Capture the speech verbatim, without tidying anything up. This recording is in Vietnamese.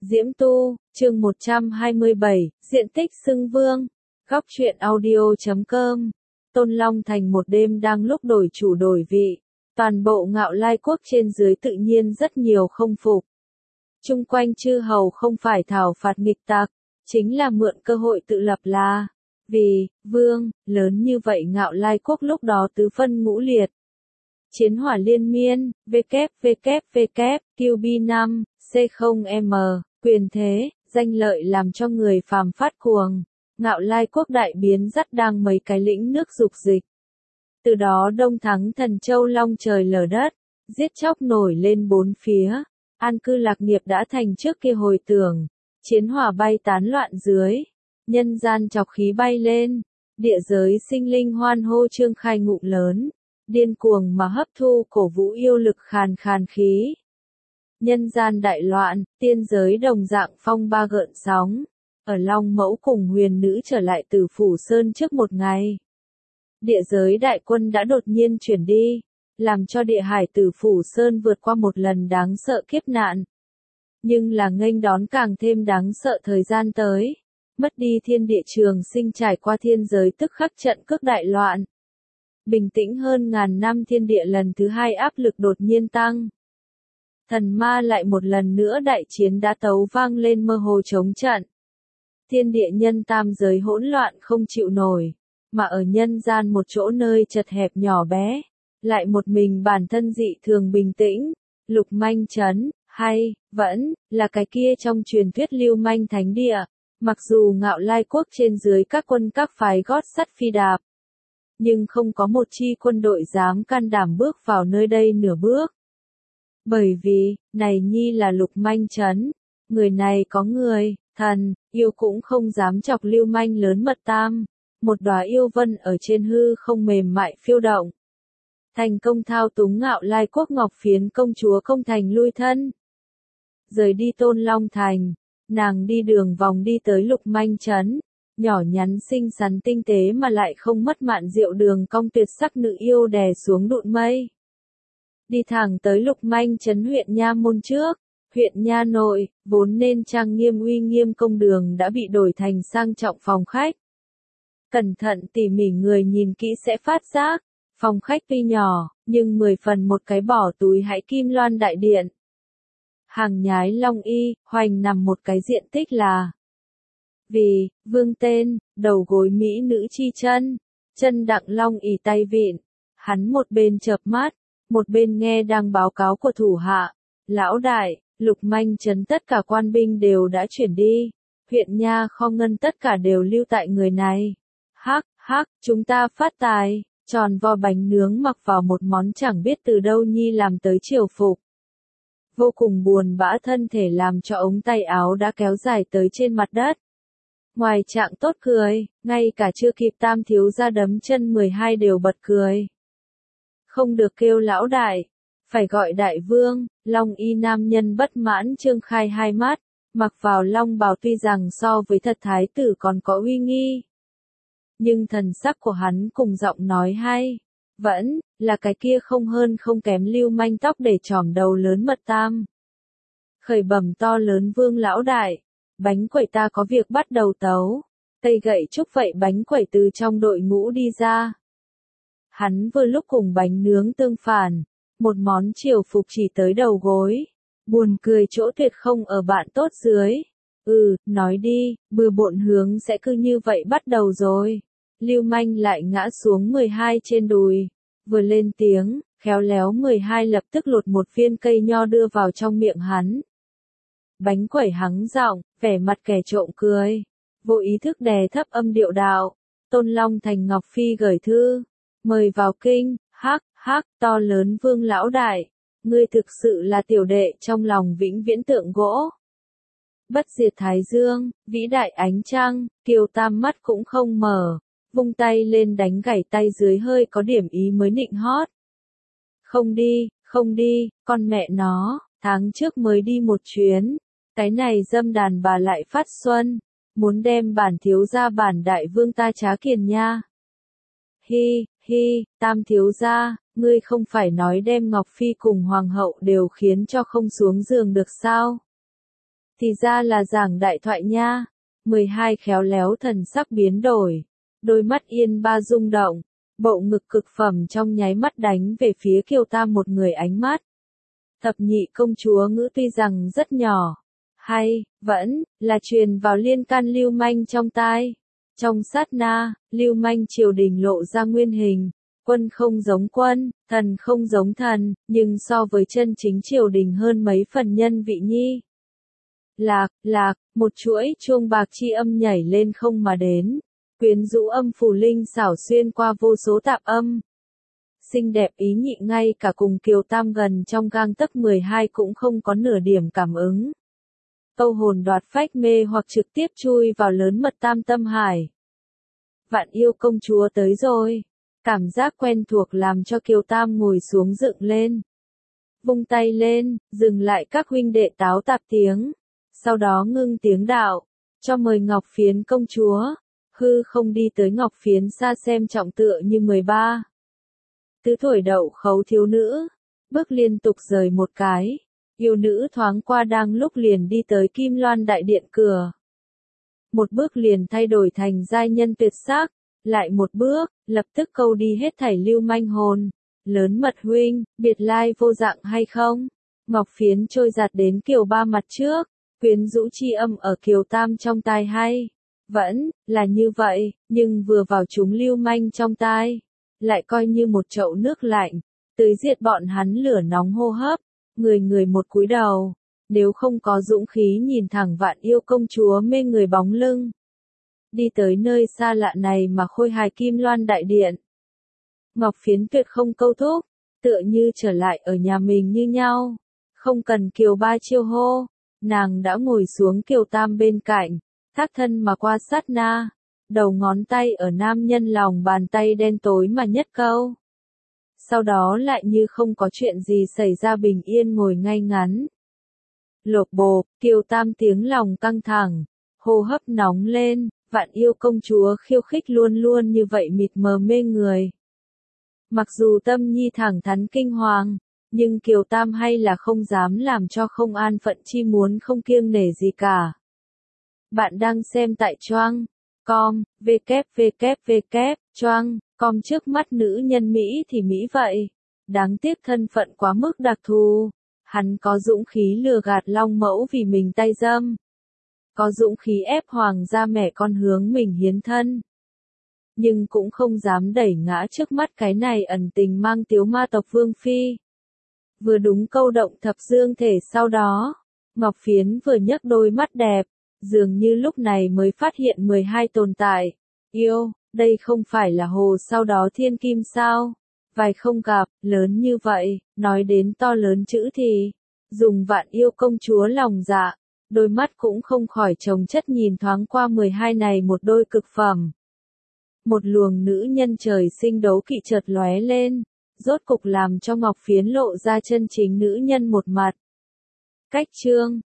Diễm Tu, chương một trăm hai mươi bảy, diện tích xưng vương. Góc truyện audio chấm com. Tôn Long Thành một đêm đang lúc đổi chủ đổi vị. Toàn bộ Ngạo Lai quốc trên dưới tự nhiên rất nhiều không phục. Chung quanh chư hầu không phải thảo phạt nghịch tặc, chính là mượn cơ hội tự lập là. Vì, vương, lớn như vậy Ngạo Lai quốc lúc đó tứ phân ngũ liệt. Chiến hỏa liên miên, W W W, Q B năm, C không M, quyền thế, danh lợi làm cho người phàm phát cuồng. Ngạo Lai quốc đại biến dắt đang mấy cái lĩnh nước dục dịch. Từ đó đông thắng Thần Châu long trời lở đất, giết chóc nổi lên bốn phía. An cư lạc nghiệp đã thành trước kia hồi tưởng. Chiến hỏa bay tán loạn dưới. Nhân gian chọc khí bay lên. Địa giới sinh linh hoan hô trương khai ngụm lớn. Điên cuồng mà hấp thu cổ vũ yêu lực khàn khàn khí. Nhân gian đại loạn, tiên giới đồng dạng phong ba gợn sóng. Ở Long Mẫu cùng huyền nữ trở lại từ Phủ Sơn trước một ngày. Địa giới đại quân đã đột nhiên chuyển đi, làm cho địa hải từ Phủ Sơn vượt qua một lần đáng sợ kiếp nạn. Nhưng là nghênh đón càng thêm đáng sợ thời gian tới. Mất đi thiên địa trường sinh trải qua thiên giới tức khắc trận cước đại loạn. Bình tĩnh hơn ngàn năm thiên địa lần thứ hai áp lực đột nhiên tăng. Thần ma lại một lần nữa đại chiến đã tấu vang lên mơ hồ chống trận. Thiên địa nhân tam giới hỗn loạn không chịu nổi, mà ở nhân gian một chỗ nơi chật hẹp nhỏ bé, lại một mình bản thân dị thường bình tĩnh, Lục Manh Trấn, hay, vẫn, là cái kia trong truyền thuyết lưu manh thánh địa, mặc dù Ngạo Lai quốc trên dưới các quân các phái gót sắt phi đạp. Nhưng không có một chi quân đội dám can đảm bước vào nơi đây nửa bước. Bởi vì, này nhi là Lục Manh Trấn, người này có người, thần, yêu cũng không dám chọc lưu manh lớn mật tam. Một đóa yêu vân ở trên hư không mềm mại phiêu động. Thành công thao túng Ngạo Lai quốc Ngọc Phiến công chúa công thành lui thân. Rời đi Tôn Long Thành, nàng đi đường vòng đi tới Lục Manh Trấn. Nhỏ nhắn xinh xắn tinh tế mà lại không mất mạn diệu đường cong tuyệt sắc nữ yêu đè xuống đụn mây. Đi thẳng tới Lục Manh Trấn huyện Nha Môn trước, huyện Nha nội, vốn nên trang nghiêm uy nghiêm công đường đã bị đổi thành sang trọng phòng khách. Cẩn thận tỉ mỉ người nhìn kỹ sẽ phát giác, phòng khách tuy nhỏ, nhưng mười phần một cái bỏ túi hãy kim loan đại điện. Hàng nhái long y, hoành nằm một cái diện tích là vì, vương tên, đầu gối mỹ nữ chi chân, chân đặng long ỉ tay vịn, hắn một bên chợp mắt, một bên nghe đang báo cáo của thủ hạ, lão đại, Lục Manh Trấn tất cả quan binh đều đã chuyển đi, huyện Nha kho ngân tất cả đều lưu tại người này, hắc, hắc, chúng ta phát tài, tròn vo bánh nướng mặc vào một món chẳng biết từ đâu nhi làm tới triều phục. Vô cùng buồn bã thân thể làm cho ống tay áo đã kéo dài tới trên mặt đất. Ngoài trạng tốt cười, ngay cả chưa kịp tam thiếu ra đấm chân mười hai đều bật cười. Không được kêu lão đại, phải gọi đại vương, long y nam nhân bất mãn trương khai hai mắt, mặc vào long bào tuy rằng so với thật thái tử còn có uy nghi. Nhưng thần sắc của hắn cùng giọng nói hay, vẫn, là cái kia không hơn không kém lưu manh tóc để tròm đầu lớn mật tam. Khởi bẩm to lớn vương lão đại. Bánh quẩy ta có việc bắt đầu tấu. Cây gậy trúc vậy bánh quẩy từ trong đội ngũ đi ra. Hắn vừa lúc cùng bánh nướng tương phản. Một món triều phục chỉ tới đầu gối. Buồn cười chỗ tuyệt không ở bạn tốt dưới. Ừ, nói đi, bừa bộn hướng sẽ cứ như vậy bắt đầu rồi. Lưu manh lại ngã xuống mười hai trên đùi. Vừa lên tiếng, khéo léo mười hai lập tức lột một viên cây nho đưa vào trong miệng hắn. Bánh quẩy hắng giọng, vẻ mặt kẻ trộm cười. Vô ý thức đè thấp âm điệu đạo. Tôn Long Thành Ngọc Phi gửi thư. Mời vào kinh, hắc, hắc, to lớn vương lão đại. Ngươi thực sự là tiểu đệ trong lòng vĩnh viễn tượng gỗ. Bất diệt thái dương, vĩ đại ánh trăng, kiều tam mắt cũng không mở. Vung tay lên đánh gảy tay dưới hơi có điểm ý mới nịnh hót. Không đi, không đi, con mẹ nó, tháng trước mới đi một chuyến. Cái này dâm đàn bà lại phát xuân, muốn đem bản thiếu gia bản đại vương ta trá kiền nha. Hi, hi, tam thiếu gia, ngươi không phải nói đem Ngọc Phi cùng Hoàng hậu đều khiến cho không xuống giường được sao? Thì ra là giảng đại thoại nha. mười hai khéo léo thần sắc biến đổi. Đôi mắt Yên Ba rung động. Bộ ngực cực phẩm trong nháy mắt đánh về phía Kiều Tam một người ánh mắt. Thập nhị công chúa ngữ tuy rằng rất nhỏ. Hay, vẫn, là truyền vào liên can lưu manh trong tai. Trong sát na, lưu manh triều đình lộ ra nguyên hình. Quân không giống quân, thần không giống thần, nhưng so với chân chính triều đình hơn mấy phần nhân vị nhi. Lạc, lạc, một chuỗi chuông bạc chi âm nhảy lên không mà đến. Quyến rũ âm phù linh xảo xuyên qua vô số tạp âm. Xinh đẹp ý nhị ngay cả cùng Kiều Tam gần trong gang tấc mười hai cũng không có nửa điểm cảm ứng. Câu hồn đoạt phách mê hoặc trực tiếp chui vào lớn mật tam tâm hải. Vạn yêu công chúa tới rồi. Cảm giác quen thuộc làm cho Kiều Tam ngồi xuống dựng lên. Vung tay lên, dừng lại các huynh đệ táo tạp tiếng. Sau đó ngưng tiếng đạo, cho mời Ngọc Phiến công chúa. Hư không đi tới Ngọc Phiến xa xem trọng tựa như mười ba. Tứ thổi đậu khấu thiếu nữ. Bước liên tục rời một cái. Yêu nữ thoáng qua đang lúc liền đi tới Kim Loan đại điện cửa. Một bước liền thay đổi thành giai nhân tuyệt sắc. Lại một bước, lập tức câu đi hết thảy lưu manh hồn. Lớn mật huynh, biệt lai vô dạng hay không? Ngọc Phiến trôi giạt đến Kiều Ba mặt trước. Quyến rũ chi âm ở Kiều Tam trong tai hay. Vẫn, là như vậy, nhưng vừa vào chúng lưu manh trong tai. Lại coi như một chậu nước lạnh. Tưới diệt bọn hắn lửa nóng hô hấp. Người người một cúi đầu. Nếu không có dũng khí nhìn thẳng Vạn yêu công chúa mê người bóng lưng. Đi tới nơi xa lạ này mà khôi hài Kim Loan đại điện. Ngọc Phiến tuyệt không câu thúc. Tựa như trở lại ở nhà mình như nhau. Không cần Kiều Ba chiêu hô. Nàng đã ngồi xuống Kiều Tam bên cạnh, thác thân mà qua sát na, đầu ngón tay ở nam nhân lòng bàn tay đen tối mà nhất câu. Sau đó lại như không có chuyện gì xảy ra bình yên ngồi ngay ngắn. Lộp bộp, Kiều Tam tiếng lòng căng thẳng, hô hấp nóng lên, Vạn yêu công chúa khiêu khích luôn luôn như vậy mịt mờ mê người. Mặc dù tâm nhi thẳng thắn kinh hoàng, nhưng Kiều Tam hay là không dám làm cho không an phận chi muốn không kiêng nể gì cả. Bạn đang xem tại choang com, www, choang com trước mắt nữ nhân Mỹ thì Mỹ vậy. Đáng tiếc thân phận quá mức đặc thù. Hắn có dũng khí lừa gạt Long Mẫu vì mình tay dâm. Có dũng khí ép hoàng gia mẹ con hướng mình hiến thân. Nhưng cũng không dám đẩy ngã trước mắt cái này ẩn tình mang tiếu ma tộc Vương Phi. Vừa đúng câu động thập dương thể sau đó, Ngọc Phiến vừa nhấc đôi mắt đẹp, dường như lúc này mới phát hiện mười hai tồn tại. Yêu, đây không phải là hồ sau đó thiên kim sao? Vài không gặp, lớn như vậy, nói đến to lớn chữ thì, dùng Vạn yêu công chúa lòng dạ, đôi mắt cũng không khỏi chồng chất nhìn thoáng qua mười hai này một đôi cực phẩm. Một luồng nữ nhân trời sinh đấu kỵ chợt lóe lên. Rốt cục làm cho Ngọc Phiến lộ ra chân chính nữ nhân một mặt. Cách chương